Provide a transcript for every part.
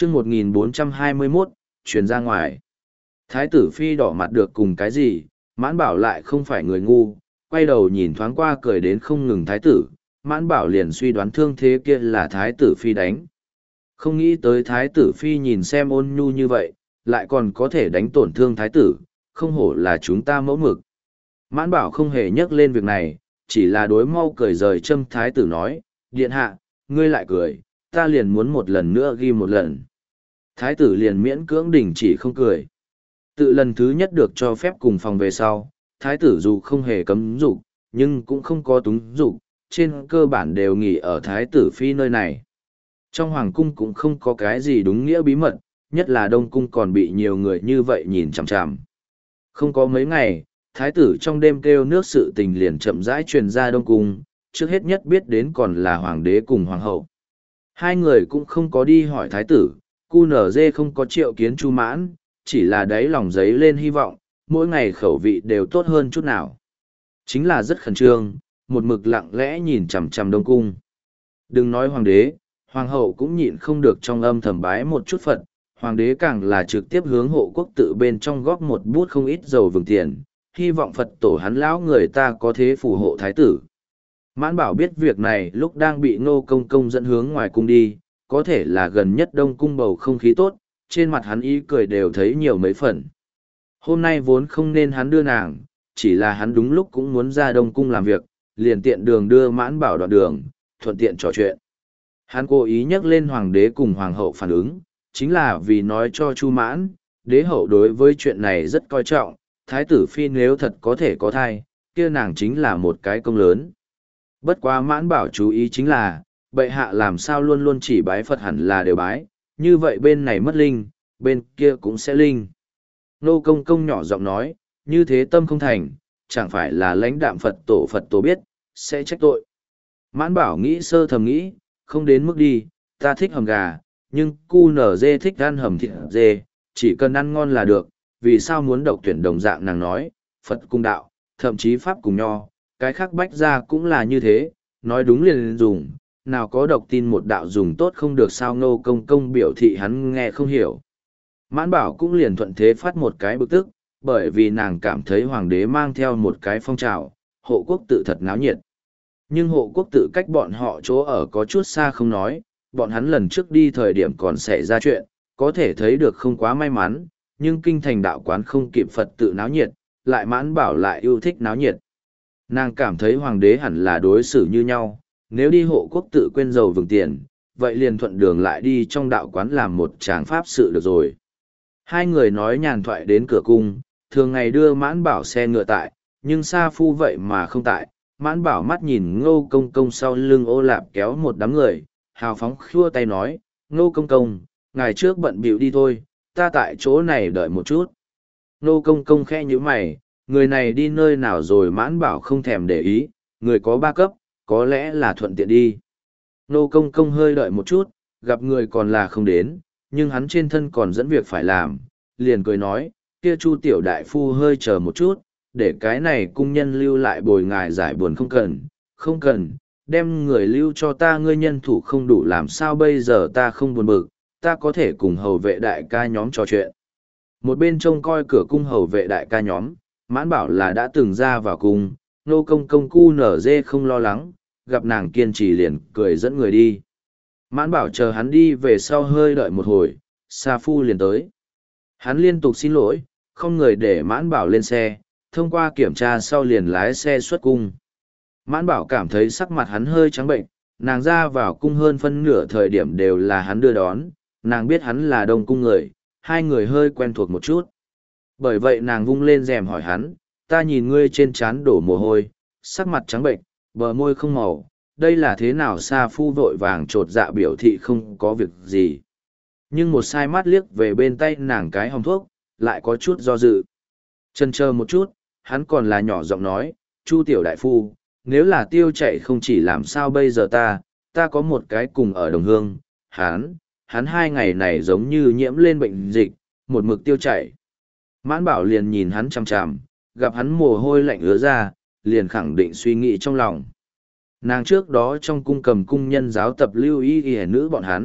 chương 1421, chuyển ra ngoài. Thái tử phi đỏ mặt được cùng cái gì, Mãn Bảo lại không phải người ngu, quay đầu nhìn thoáng qua cười đến không ngừng thái tử, Mãn Bảo liền suy đoán thương thế kia là thái tử phi đánh. Không nghĩ tới thái tử phi nhìn xem ôn nhu như vậy, lại còn có thể đánh tổn thương thái tử, không hổ là chúng ta mẫu mực. Mãn Bảo không hề nhắc lên việc này, chỉ là đối mau cười rời châm thái tử nói, điện hạ, ngươi lại cười, ta liền muốn một lần nữa ghi một lần. Thái tử liền miễn cưỡng đình chỉ không cười. Tự lần thứ nhất được cho phép cùng phòng về sau, thái tử dù không hề cấm dục, nhưng cũng không có túng dục, trên cơ bản đều nghỉ ở thái tử phi nơi này. Trong hoàng cung cũng không có cái gì đúng nghĩa bí mật, nhất là đông cung còn bị nhiều người như vậy nhìn chằm chằm. Không có mấy ngày, thái tử trong đêm kêu nước sự tình liền chậm rãi truyền ra đông cung, trước hết nhất biết đến còn là hoàng đế cùng hoàng hậu. Hai người cũng không có đi hỏi thái tử, QNZ không có triệu kiến Chu Mãn, chỉ là đáy lòng giấy lên hy vọng, mỗi ngày khẩu vị đều tốt hơn chút nào. Chính là rất khẩn trương, một mực lặng lẽ nhìn chằm chằm đông cung. Đừng nói hoàng đế, hoàng hậu cũng nhịn không được trong âm thầm bái một chút Phật, hoàng đế càng là trực tiếp hướng hộ quốc tự bên trong góp một bút không ít dầu vừng tiền, hy vọng Phật tổ hắn lão người ta có thế phù hộ thái tử. Mãn Bảo biết việc này lúc đang bị Ngô Công Công dẫn hướng ngoài cung đi, có thể là gần nhất đông cung bầu không khí tốt, trên mặt hắn ý cười đều thấy nhiều mấy phần. Hôm nay vốn không nên hắn đưa nàng, chỉ là hắn đúng lúc cũng muốn ra đông cung làm việc, liền tiện đường đưa Mãn Bảo đoạn đường, thuận tiện trò chuyện. Hắn cố ý nhắc lên hoàng đế cùng hoàng hậu phản ứng, chính là vì nói cho Chu Mãn, đế hậu đối với chuyện này rất coi trọng, thái tử phi nếu thật có thể có thai, kia nàng chính là một cái công lớn. Bất quá Mãn Bảo chú ý chính là, bệ hạ làm sao luôn luôn chỉ bái Phật hẳn là đều bái, như vậy bên này mất linh, bên kia cũng sẽ linh. Nô Công Công nhỏ giọng nói, như thế tâm không thành, chẳng phải là lãnh đạm Phật tổ biết, sẽ trách tội. Mãn Bảo nghĩ sơ thầm nghĩ, không đến mức đi, ta thích hầm gà, nhưng QNZ thích ăn hầm thịt dê, chỉ cần ăn ngon là được, vì sao muốn độc tuyển đồng dạng nàng nói, Phật cung đạo, thậm chí Pháp cùng nho, cái khác bách ra cũng là như thế, nói đúng liền dùng, nào có độc tin một đạo dùng tốt không được sao. Nô Công Công biểu thị hắn nghe không hiểu. Mãn Bảo cũng liền thuận thế phát một cái bực tức, bởi vì nàng cảm thấy hoàng đế mang theo một cái phong trào, hộ quốc tự thật náo nhiệt. Nhưng hộ quốc tự cách bọn họ chỗ ở có chút xa không nói, bọn hắn lần trước đi thời điểm còn xảy ra chuyện, có thể thấy được không quá may mắn, nhưng kinh thành đạo quán không kịp Phật tự náo nhiệt, lại Mãn Bảo lại yêu thích náo nhiệt. Nàng cảm thấy hoàng đế hẳn là đối xử như nhau, nếu đi hộ quốc tự quên dầu vừng tiền, vậy liền thuận đường lại đi trong đạo quán làm một tràng pháp sự được rồi. Hai người nói nhàn thoại đến cửa cung, thường ngày đưa Mãn Bảo xe ngựa tại, nhưng Sa Phu vậy mà không tại. Mãn Bảo mắt nhìn Ngô Công Công sau lưng ô lạp kéo một đám người, hào phóng khua tay nói, Ngô Công Công, ngày trước bận bịu đi thôi, ta tại chỗ này đợi một chút. Ngô Công Công khẽ nhíu mày, người này đi nơi nào rồi. Mãn Bảo không thèm để ý, người có 3 cấp, có lẽ là thuận tiện đi. Ngô Công Công hơi đợi một chút, gặp người còn là không đến, nhưng hắn trên thân còn dẫn việc phải làm, liền cười nói, kia Chu tiểu đại phu hơi chờ một chút, để cái này cung nhân lưu lại bồi ngài giải buồn không cần, đem người lưu cho ta, ngươi nhân thủ không đủ làm sao bây giờ ta không buồn bực, ta có thể cùng hầu vệ đại ca nhóm trò chuyện. Một bên trông coi cửa cung hầu vệ đại ca nhóm, Mãn Bảo là đã từng ra vào cung, Nô Công Công QNZ không lo lắng, gặp nàng kiên trì liền cười dẫn người đi. Mãn Bảo chờ hắn đi về sau hơi đợi một hồi, Sa Phu liền tới. Hắn liên tục xin lỗi, không người để Mãn Bảo lên xe, thông qua kiểm tra sau liền lái xe xuất cung. Mãn Bảo cảm thấy sắc mặt hắn hơi trắng bệnh, nàng ra vào cung hơn phân nửa thời điểm đều là hắn đưa đón, nàng biết hắn là đông cung người, hai người hơi quen thuộc một chút. Bởi vậy nàng vung lên rèm hỏi hắn, ta nhìn ngươi trên trán đổ mồ hôi, sắc mặt trắng bệnh, bờ môi không màu, đây là thế nào? Sa Phu vội vàng trột dạ biểu thị không có việc gì. Nhưng một sai mắt liếc về bên tay nàng cái hòm thuốc, lại có chút do dự. Chần chờ một chút, hắn còn là nhỏ giọng nói, Chu tiểu đại phu, nếu là tiêu chạy không chỉ làm sao bây giờ ta có một cái cùng ở đồng hương, hắn 2 ngày này giống như nhiễm lên bệnh dịch, một mực tiêu chảy. Mãn Bảo liền nhìn hắn chằm chằm, gặp hắn mồ hôi lạnh ứa ra, liền khẳng định suy nghĩ trong lòng. Nàng trước đó trong cung cầm cung nhân giáo tập lưu y y nữ bọn hắn,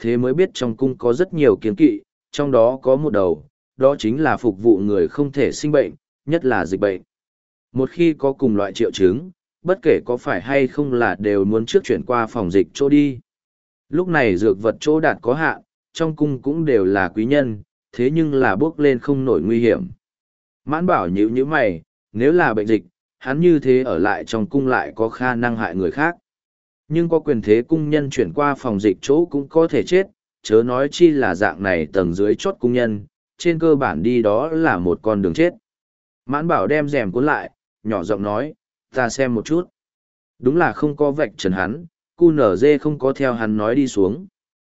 thế mới biết trong cung có rất nhiều kiêng kỵ, trong đó có một đầu, đó chính là phục vụ người không thể sinh bệnh, nhất là dịch bệnh. Một khi có cùng loại triệu chứng, bất kể có phải hay không là đều muốn trước chuyển qua phòng dịch chỗ đi. Lúc này dược vật chỗ đạt có hạn, trong cung cũng đều là quý nhân, thế nhưng là bước lên không nổi nguy hiểm. Mãn Bảo nhíu nhíu mày, nếu là bệnh dịch, hắn như thế ở lại trong cung lại có khả năng hại người khác. Nhưng có quyền thế cung nhân chuyển qua phòng dịch chỗ cũng có thể chết, chớ nói chi là dạng này tầng dưới chốt cung nhân, trên cơ bản đi đó là một con đường chết. Mãn Bảo đem rèm cuốn lại, nhỏ giọng nói, ta xem một chút. Đúng là không có vạch trần hắn, cu nở dê không có theo hắn nói đi xuống.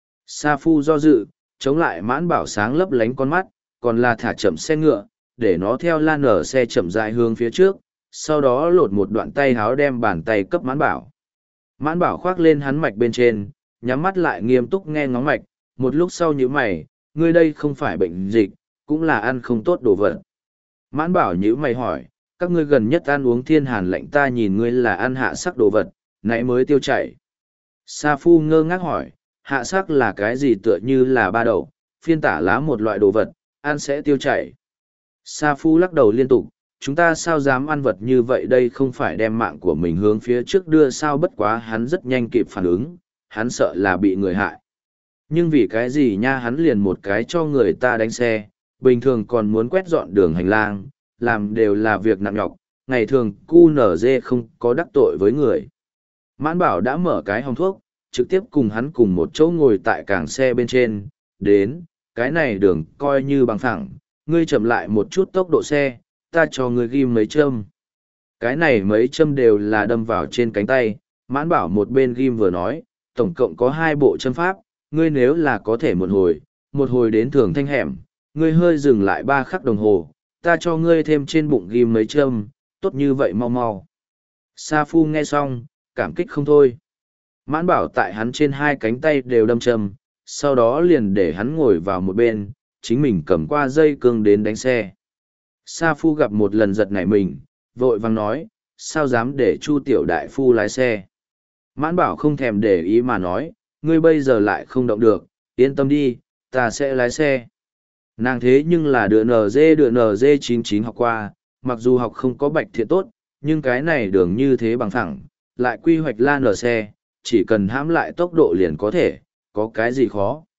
Sa Phu do dự, chống lại Mãn Bảo sáng lấp lánh con mắt, còn là thả chậm xe ngựa, để nó theo lan nở xe chậm rãi hướng phía trước, sau đó lột một đoạn tay háo đem bàn tay cấp Mãn Bảo. Mãn Bảo khoác lên hắn mạch bên trên, nhắm mắt lại nghiêm túc nghe ngóng mạch, một lúc sau nhíu mày, ngươi đây không phải bệnh dịch, cũng là ăn không tốt đồ vật. Mãn Bảo nhíu mày hỏi, các ngươi gần nhất ăn uống thiên hàn lạnh, ta nhìn ngươi là ăn hạ sắc đồ vật, nãy mới tiêu chảy. Sa Phu ngơ ngác hỏi, hạ sắc là cái gì, tựa như là ba đậu, phiên tả lá một loại đồ vật, ăn sẽ tiêu chảy. Sa Phu lắc đầu liên tục, chúng ta sao dám ăn vật như vậy, đây không phải đem mạng của mình hướng phía trước đưa sao. Bất quá hắn rất nhanh kịp phản ứng, hắn sợ là bị người hại. Nhưng vì cái gì nha, hắn liền một cái cho người ta đánh xe, bình thường còn muốn quét dọn đường hành lang, làm đều là việc nặng nhọc, ngày thường cu nở dê không có đắc tội với người. Mãn Bảo đã mở cái hòm thuốc, trực tiếp cùng hắn cùng một chỗ ngồi tại cảng xe bên trên, đến, cái này đường coi như bằng phẳng, ngươi chậm lại một chút tốc độ xe, ta cho ngươi ghim mấy châm. Cái này mấy châm đều là đâm vào trên cánh tay, Mãn Bảo một bên ghim vừa nói, tổng cộng có 2 bộ châm pháp, ngươi nếu là có thể một hồi đến Thường Thanh hẻm, ngươi hơi dừng lại 3 khắc đồng hồ, ta cho ngươi thêm trên bụng ghim mấy châm, tốt như vậy mau mau. Sa Phu nghe xong, cảm kích không thôi. Mãn Bảo tại hắn trên 2 cánh tay đều đâm châm, sau đó liền để hắn ngồi vào một bên, chính mình cầm qua dây cương đến đánh xe. Sa Phu gặp một lần giật nảy mình, vội vàng nói, sao dám để Chu tiểu đại phu lái xe. Mãn Bảo không thèm để ý mà nói, ngươi bây giờ lại không động được, yên tâm đi, ta sẽ lái xe. Nàng thế nhưng là đựa NG 99 học qua, mặc dù học không có bạch thiện tốt, nhưng cái này đường như thế bằng phẳng, lại quy hoạch lan ở xe, chỉ cần hãm lại tốc độ liền có thể, có cái gì khó.